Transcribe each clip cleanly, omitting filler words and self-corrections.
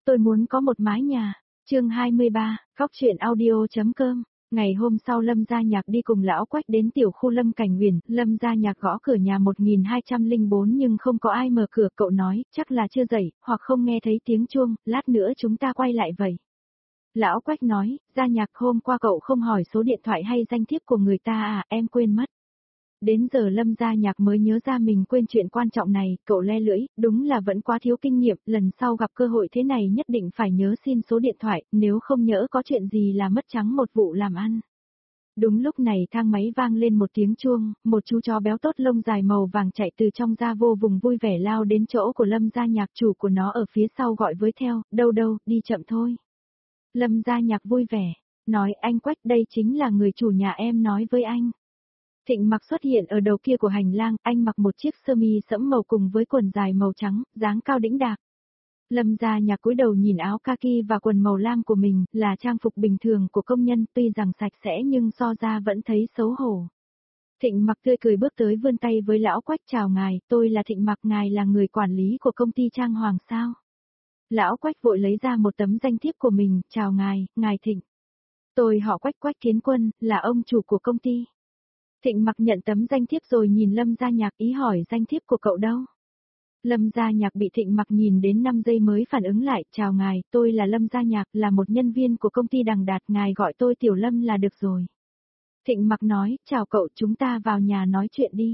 tôi muốn có một mái nhà. Chương 23, Góc truyện audio.com. Ngày hôm sau Lâm Gia Nhạc đi cùng lão Quách đến tiểu khu Lâm Cảnh Huyền, Lâm Gia Nhạc gõ cửa nhà 1204 nhưng không có ai mở cửa, cậu nói, chắc là chưa dậy, hoặc không nghe thấy tiếng chuông, lát nữa chúng ta quay lại vậy. Lão Quách nói, Gia Nhạc hôm qua cậu không hỏi số điện thoại hay danh thiếp của người ta à, em quên mất. Đến giờ Lâm Gia Nhạc mới nhớ ra mình quên chuyện quan trọng này, cậu le lưỡi, đúng là vẫn quá thiếu kinh nghiệm, lần sau gặp cơ hội thế này nhất định phải nhớ xin số điện thoại, nếu không nhỡ có chuyện gì là mất trắng một vụ làm ăn. Đúng lúc này thang máy vang lên một tiếng chuông, một chú chó béo tốt lông dài màu vàng chạy từ trong ra vô vùng vui vẻ lao đến chỗ của Lâm Gia Nhạc, chủ của nó ở phía sau gọi với theo, đâu đâu, đi chậm thôi. Lâm Gia Nhạc vui vẻ, nói anh Quách đây chính là người chủ nhà em nói với anh. Thịnh Mặc xuất hiện ở đầu kia của hành lang, anh mặc một chiếc sơ mi sẫm màu cùng với quần dài màu trắng, dáng cao đĩnh đạc. Lâm Gia Nhạc cúi đầu nhìn áo kaki và quần màu lam của mình, là trang phục bình thường của công nhân, tuy rằng sạch sẽ nhưng so ra vẫn thấy xấu hổ. Thịnh Mặc tươi cười bước tới vươn tay với lão Quách, chào ngài, tôi là Thịnh Mặc, ngài là người quản lý của công ty trang hoàng sao? Lão Quách vội lấy ra một tấm danh thiếp của mình, chào ngài, ngài Thịnh. Tôi họ Quách, Quách Kiến Quân, là ông chủ của công ty. Thịnh Mặc nhận tấm danh thiếp rồi nhìn Lâm Gia Nhạc, ý hỏi danh thiếp của cậu đâu. Lâm Gia Nhạc bị Thịnh Mặc nhìn đến 5 giây mới phản ứng lại, chào ngài, tôi là Lâm Gia Nhạc, là một nhân viên của công ty Đằng Đạt, ngài gọi tôi Tiểu Lâm là được rồi. Thịnh Mặc nói, chào cậu, chúng ta vào nhà nói chuyện đi.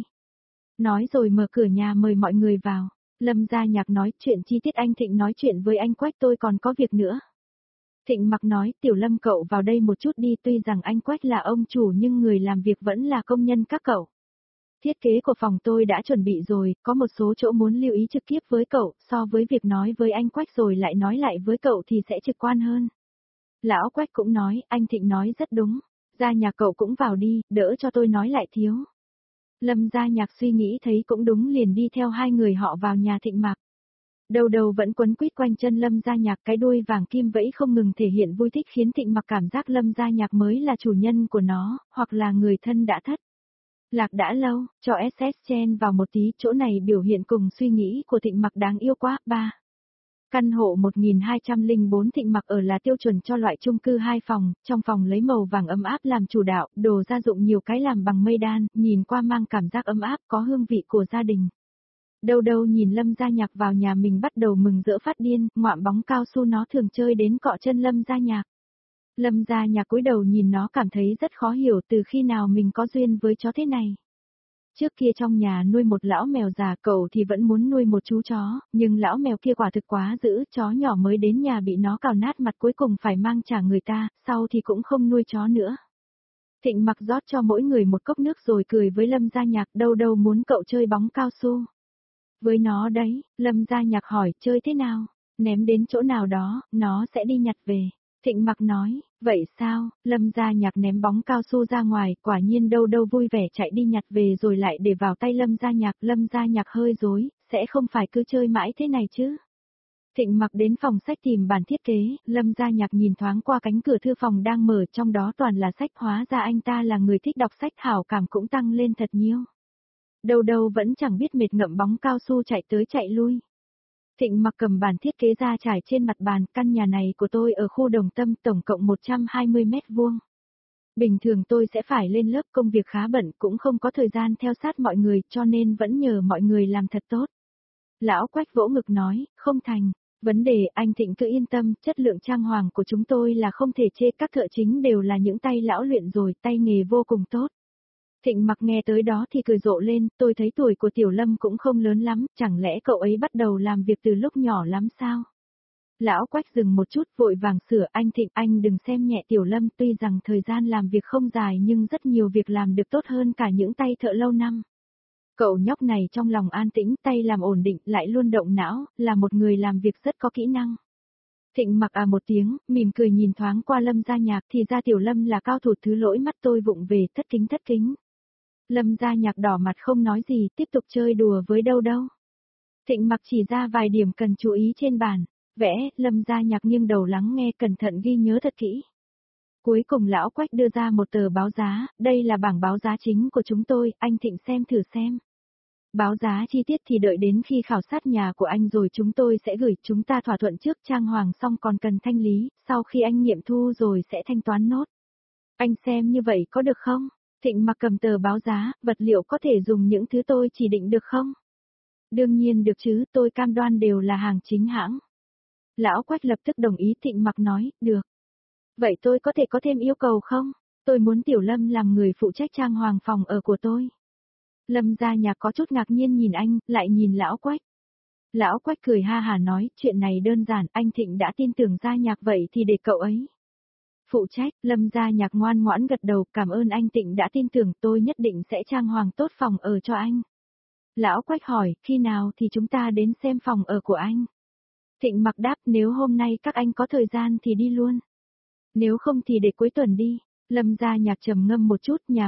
Nói rồi mở cửa nhà mời mọi người vào. Lâm Gia Nhạc nói, chuyện chi tiết anh Thịnh nói chuyện với anh Quách, tôi còn có việc nữa. Thịnh Mặc nói, Tiểu Lâm cậu vào đây một chút đi, tuy rằng anh Quách là ông chủ nhưng người làm việc vẫn là công nhân các cậu. Thiết kế của phòng tôi đã chuẩn bị rồi, có một số chỗ muốn lưu ý trực tiếp với cậu, so với việc nói với anh Quách rồi lại nói lại với cậu thì sẽ trực quan hơn. Lão Quách cũng nói, anh Thịnh nói rất đúng, Gia Nhạc cậu cũng vào đi, đỡ cho tôi nói lại thiếu. Lâm Gia Nhạc suy nghĩ thấy cũng đúng liền đi theo hai người họ vào nhà Thịnh Mặc. Đầu đầu vẫn quấn quýt quanh chân Lâm Gia Nhạc, cái đuôi vàng kim vẫy không ngừng thể hiện vui thích khiến Thịnh Mặc cảm giác Lâm Gia Nhạc mới là chủ nhân của nó, hoặc là người thân đã thất. Lạc đã lâu, cho SS chen vào một tí, chỗ này biểu hiện cùng suy nghĩ của Thịnh Mặc đáng yêu quá. 3. Căn hộ 1204 Thịnh Mặc ở là tiêu chuẩn cho loại chung cư 2 phòng, trong phòng lấy màu vàng ấm áp làm chủ đạo, đồ gia dụng nhiều cái làm bằng mây đan, nhìn qua mang cảm giác ấm áp, có hương vị của gia đình. Đâu đâu nhìn Lâm Gia Nhạc vào nhà mình bắt đầu mừng rỡ phát điên, ngoạm bóng cao su nó thường chơi đến cọ chân Lâm Gia Nhạc. Lâm Gia Nhạc cúi đầu nhìn nó cảm thấy rất khó hiểu từ khi nào mình có duyên với chó thế này. Trước kia trong nhà nuôi một lão mèo già, cậu thì vẫn muốn nuôi một chú chó, nhưng lão mèo kia quả thực quá dữ, chó nhỏ mới đến nhà bị nó cào nát mặt cuối cùng phải mang trả người ta, sau thì cũng không nuôi chó nữa. Thịnh Mặc rót cho mỗi người một cốc nước rồi cười với Lâm Gia Nhạc, đâu đâu muốn cậu chơi bóng cao su. Với nó đấy, Lâm Gia Nhạc hỏi, chơi thế nào? Ném đến chỗ nào đó, nó sẽ đi nhặt về. Thịnh Mặc nói, vậy sao? Lâm Gia Nhạc ném bóng cao su ra ngoài, quả nhiên đâu đâu vui vẻ chạy đi nhặt về rồi lại để vào tay Lâm Gia Nhạc hơi rối, sẽ không phải cứ chơi mãi thế này chứ? Thịnh Mặc đến phòng sách tìm bản thiết kế, Lâm Gia Nhạc nhìn thoáng qua cánh cửa thư phòng đang mở, trong đó toàn là sách, hóa ra anh ta là người thích đọc sách, hảo cảm cũng tăng lên thật nhiều. Đâu đâu vẫn chẳng biết mệt ngậm bóng cao su chạy tới chạy lui. Thịnh Mặc cầm bản thiết kế ra trải trên mặt bàn, căn nhà này của tôi ở khu Đồng Tâm, tổng cộng 120 mét vuông. Bình thường tôi sẽ phải lên lớp, công việc khá bận, cũng không có thời gian theo sát mọi người, cho nên vẫn nhờ mọi người làm thật tốt. Lão Quách vỗ ngực nói, không thành, vấn đề anh Thịnh cứ yên tâm, chất lượng trang hoàng của chúng tôi là không thể chê, các thợ chính đều là những tay lão luyện rồi, tay nghề vô cùng tốt. Thịnh Mặc nghe tới đó thì cười rộ lên, tôi thấy tuổi của Tiểu Lâm cũng không lớn lắm, chẳng lẽ cậu ấy bắt đầu làm việc từ lúc nhỏ lắm sao? Lão Quách dừng một chút vội vàng sửa, anh Thịnh, anh đừng xem nhẹ Tiểu Lâm, tuy rằng thời gian làm việc không dài nhưng rất nhiều việc làm được tốt hơn cả những tay thợ lâu năm. Cậu nhóc này trong lòng an tĩnh, tay làm ổn định, lại luôn động não, là một người làm việc rất có kỹ năng. Thịnh Mặc một tiếng, mỉm cười nhìn thoáng qua Lâm Gia Nhạc, thì ra Tiểu Lâm là cao thủ, thứ lỗi mắt tôi vụng về, thất kính. Lâm Gia Nhạc đỏ mặt không nói gì, tiếp tục chơi đùa với đâu đâu. Thịnh Mặc chỉ ra vài điểm cần chú ý trên bản vẽ, Lâm Gia Nhạc nghiêng đầu lắng nghe cẩn thận ghi nhớ thật kỹ. Cuối cùng lão Quách đưa ra một tờ báo giá, đây là bảng báo giá chính của chúng tôi, anh Thịnh xem thử xem. Báo giá chi tiết thì đợi đến khi khảo sát nhà của anh rồi chúng tôi sẽ gửi, chúng ta thỏa thuận trước trang hoàng xong còn cần thanh lý, sau khi anh nghiệm thu rồi sẽ thanh toán nốt. Anh xem như vậy có được không? Thịnh Mặc cầm tờ báo giá, vật liệu có thể dùng những thứ tôi chỉ định được không? Đương nhiên được chứ, tôi cam đoan đều là hàng chính hãng. Lão Quách lập tức đồng ý. Thịnh Mặc nói, được. Vậy tôi có thể có thêm yêu cầu không? Tôi muốn Tiểu Lâm làm người phụ trách trang hoàng phòng ở của tôi. Lâm Gia Nhạc có chút ngạc nhiên nhìn anh, lại nhìn Lão Quách. Lão Quách cười ha hà nói, chuyện này đơn giản, anh Thịnh đã tin tưởng Gia Nhạc vậy thì để cậu ấy phụ trách. Lâm Gia Nhạc ngoan ngoãn gật đầu, cảm ơn anh Thịnh đã tin tưởng, tôi nhất định sẽ trang hoàng tốt phòng ở cho anh. Lão Quách hỏi, khi nào thì chúng ta đến xem phòng ở của anh? Thịnh Mặc đáp, nếu hôm nay các anh có thời gian thì đi luôn. Nếu không thì để cuối tuần đi. Lâm Gia Nhạc trầm ngâm một chút, nhà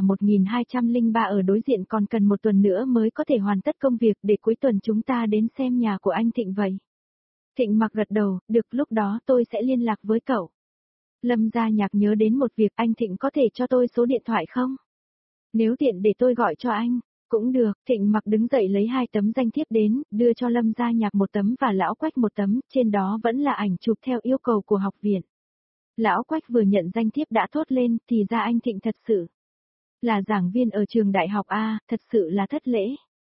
1203 ở đối diện còn cần một tuần nữa mới có thể hoàn tất công việc, để cuối tuần chúng ta đến xem nhà của anh Thịnh vậy. Thịnh Mặc gật đầu, được, lúc đó tôi sẽ liên lạc với cậu. Lâm Gia Nhạc nhớ đến một việc, anh Thịnh có thể cho tôi số điện thoại không? Nếu tiện để tôi gọi cho anh. Cũng được. Thịnh Mặc đứng dậy lấy 2 tấm danh thiếp đến, đưa cho Lâm Gia Nhạc 1 tấm và Lão Quách 1 tấm, trên đó vẫn là ảnh chụp theo yêu cầu của học viện. Lão Quách vừa nhận danh thiếp đã thốt lên, thì ra anh Thịnh thật sự là giảng viên ở trường đại học A, thật sự là thất lễ.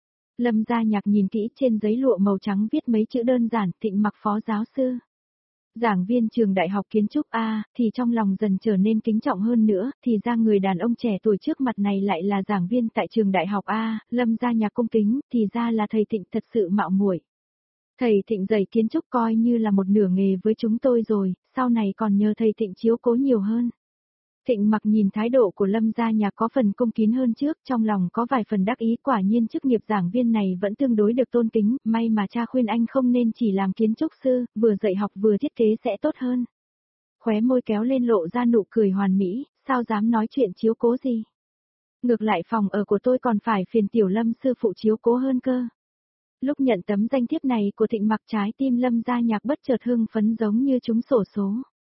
Lâm Gia Nhạc nhìn kỹ, trên giấy lụa màu trắng viết mấy chữ đơn giản, Thịnh Mặc phó giáo sư. Giảng viên trường đại học kiến trúc A, thì trong lòng dần trở nên kính trọng hơn nữa, thì ra người đàn ông trẻ tuổi trước mặt này lại là giảng viên tại trường đại học A. Lâm Gia Nhạc cung kính, thì ra là thầy Thịnh thật sự mạo muội. Thầy Thịnh dạy kiến trúc coi như là một nửa nghề với chúng tôi rồi, sau này còn nhờ thầy Thịnh chiếu cố nhiều hơn. Thịnh Mặc nhìn thái độ của Lâm Gia Nhạc có phần cung kín hơn trước, trong lòng có vài phần đắc ý, quả nhiên chức nghiệp giảng viên này vẫn tương đối được tôn kính, may mà cha khuyên anh không nên chỉ làm kiến trúc sư, vừa dạy học vừa thiết kế sẽ tốt hơn. Khóe môi kéo lên lộ ra nụ cười hoàn mỹ, sao dám nói chuyện chiếu cố gì. Ngược lại phòng ở của tôi còn phải phiền Tiểu Lâm sư phụ chiếu cố hơn cơ. Lúc nhận tấm danh thiếp này của Thịnh Mặc, trái tim Lâm Gia Nhạc bất chợt hưng phấn giống như trúng xổ số.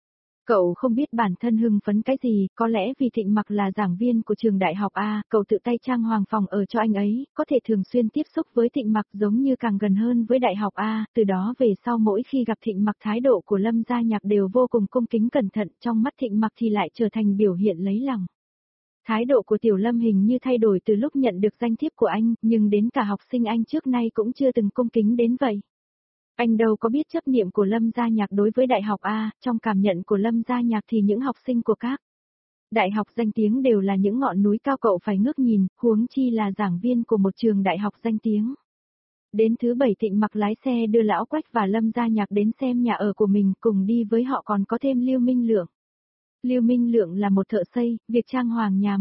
Cậu không biết bản thân hưng phấn cái gì, có lẽ vì Thịnh Mặc là giảng viên của trường đại học A, cậu tự tay trang hoàng phòng ở cho anh ấy, có thể thường xuyên tiếp xúc với Thịnh Mặc giống như càng gần hơn với đại học A, từ đó về sau mỗi khi gặp Thịnh Mặc thái độ của Lâm Gia Nhạc đều vô cùng cung kính cẩn thận, trong mắt Thịnh Mặc thì lại trở thành biểu hiện lấy lòng. Thái độ của Tiểu Lâm hình như thay đổi từ lúc nhận được danh thiếp của anh, nhưng đến cả học sinh anh trước nay cũng chưa từng cung kính đến vậy. Anh đâu có biết chấp niệm của Lâm Gia Nhạc đối với đại học A, trong cảm nhận của Lâm Gia Nhạc thì những học sinh của các đại học danh tiếng đều là những ngọn núi cao cậu phải ngước nhìn, huống chi là giảng viên của một trường đại học danh tiếng. Đến thứ 7 Thịnh Mặc lái xe đưa Lão Quách và Lâm Gia Nhạc đến xem nhà ở của mình, cùng đi với họ còn có thêm Lưu Minh Lượng. Lưu Minh Lượng là một thợ xây, việc trang hoàng nhà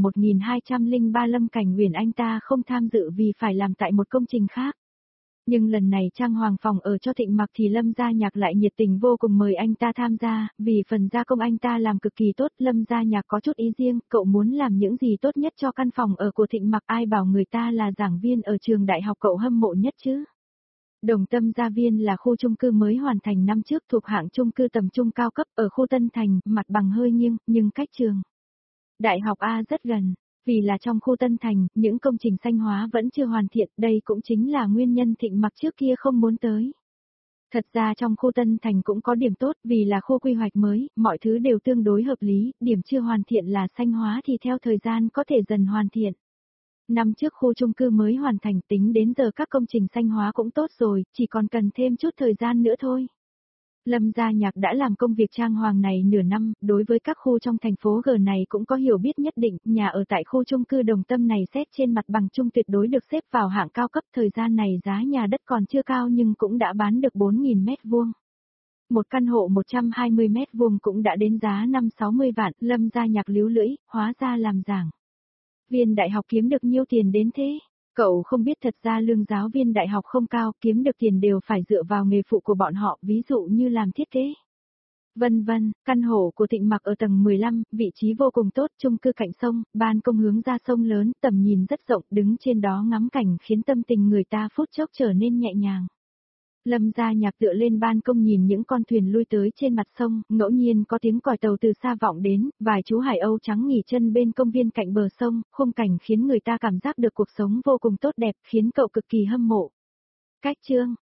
1203 Lâm Cảnh Uyển anh ta không tham dự vì phải làm tại một công trình khác. Nhưng lần này trang hoàng phòng ở cho Thịnh Mặc thì Lâm Gia Nhạc lại nhiệt tình vô cùng mời anh ta tham gia, vì phần gia công anh ta làm cực kỳ tốt. Lâm Gia Nhạc có chút ý riêng, cậu muốn làm những gì tốt nhất cho căn phòng ở của Thịnh Mặc, ai bảo người ta là giảng viên ở trường đại học cậu hâm mộ nhất chứ. Đồng Tâm Gia Viên là khu chung cư mới hoàn thành năm trước, thuộc hạng chung cư tầm trung cao cấp ở khu Tân Thành, mặt bằng hơi nghiêng, nhưng cách trường đại học A rất gần. Vì là trong khu Tân Thành, những công trình xanh hóa vẫn chưa hoàn thiện, đây cũng chính là nguyên nhân Thịnh Mặc trước kia không muốn tới. Thật ra trong khu Tân Thành cũng có điểm tốt, vì là khu quy hoạch mới, mọi thứ đều tương đối hợp lý, điểm chưa hoàn thiện là xanh hóa thì theo thời gian có thể dần hoàn thiện. Năm trước khu chung cư mới hoàn thành, tính đến giờ các công trình xanh hóa cũng tốt rồi, chỉ còn cần thêm chút thời gian nữa thôi. Lâm Gia Nhạc đã làm công việc trang hoàng này nửa năm, đối với các khu trong thành phố G này cũng có hiểu biết nhất định, nhà ở tại khu chung cư Đồng Tâm này xét trên mặt bằng chung tuyệt đối được xếp vào hạng cao cấp, thời gian này giá nhà đất còn chưa cao nhưng cũng đã bán được 4.000 mét vuông. Một căn hộ 120 mét vuông cũng đã đến giá 5-60 vạn, Lâm Gia Nhạc líu lưỡi, hóa ra làm giảng viên đại học kiếm được nhiêu tiền đến thế? Cậu không biết thật ra lương giáo viên đại học không cao, kiếm được tiền đều phải dựa vào nghề phụ của bọn họ, ví dụ như làm thiết kế. Vân vân, căn hộ của Thịnh Mặc ở tầng 15, vị trí vô cùng tốt, chung cư cạnh sông, ban công hướng ra sông lớn, tầm nhìn rất rộng, đứng trên đó ngắm cảnh khiến tâm tình người ta phút chốc trở nên nhẹ nhàng. Lâm Gia Nhạc tựa lên ban công nhìn những con thuyền lui tới trên mặt sông, ngẫu nhiên có tiếng còi tàu từ xa vọng đến, vài chú hải âu trắng nghỉ chân bên công viên cạnh bờ sông, khung cảnh khiến người ta cảm giác được cuộc sống vô cùng tốt đẹp, khiến cậu cực kỳ hâm mộ. Cách chương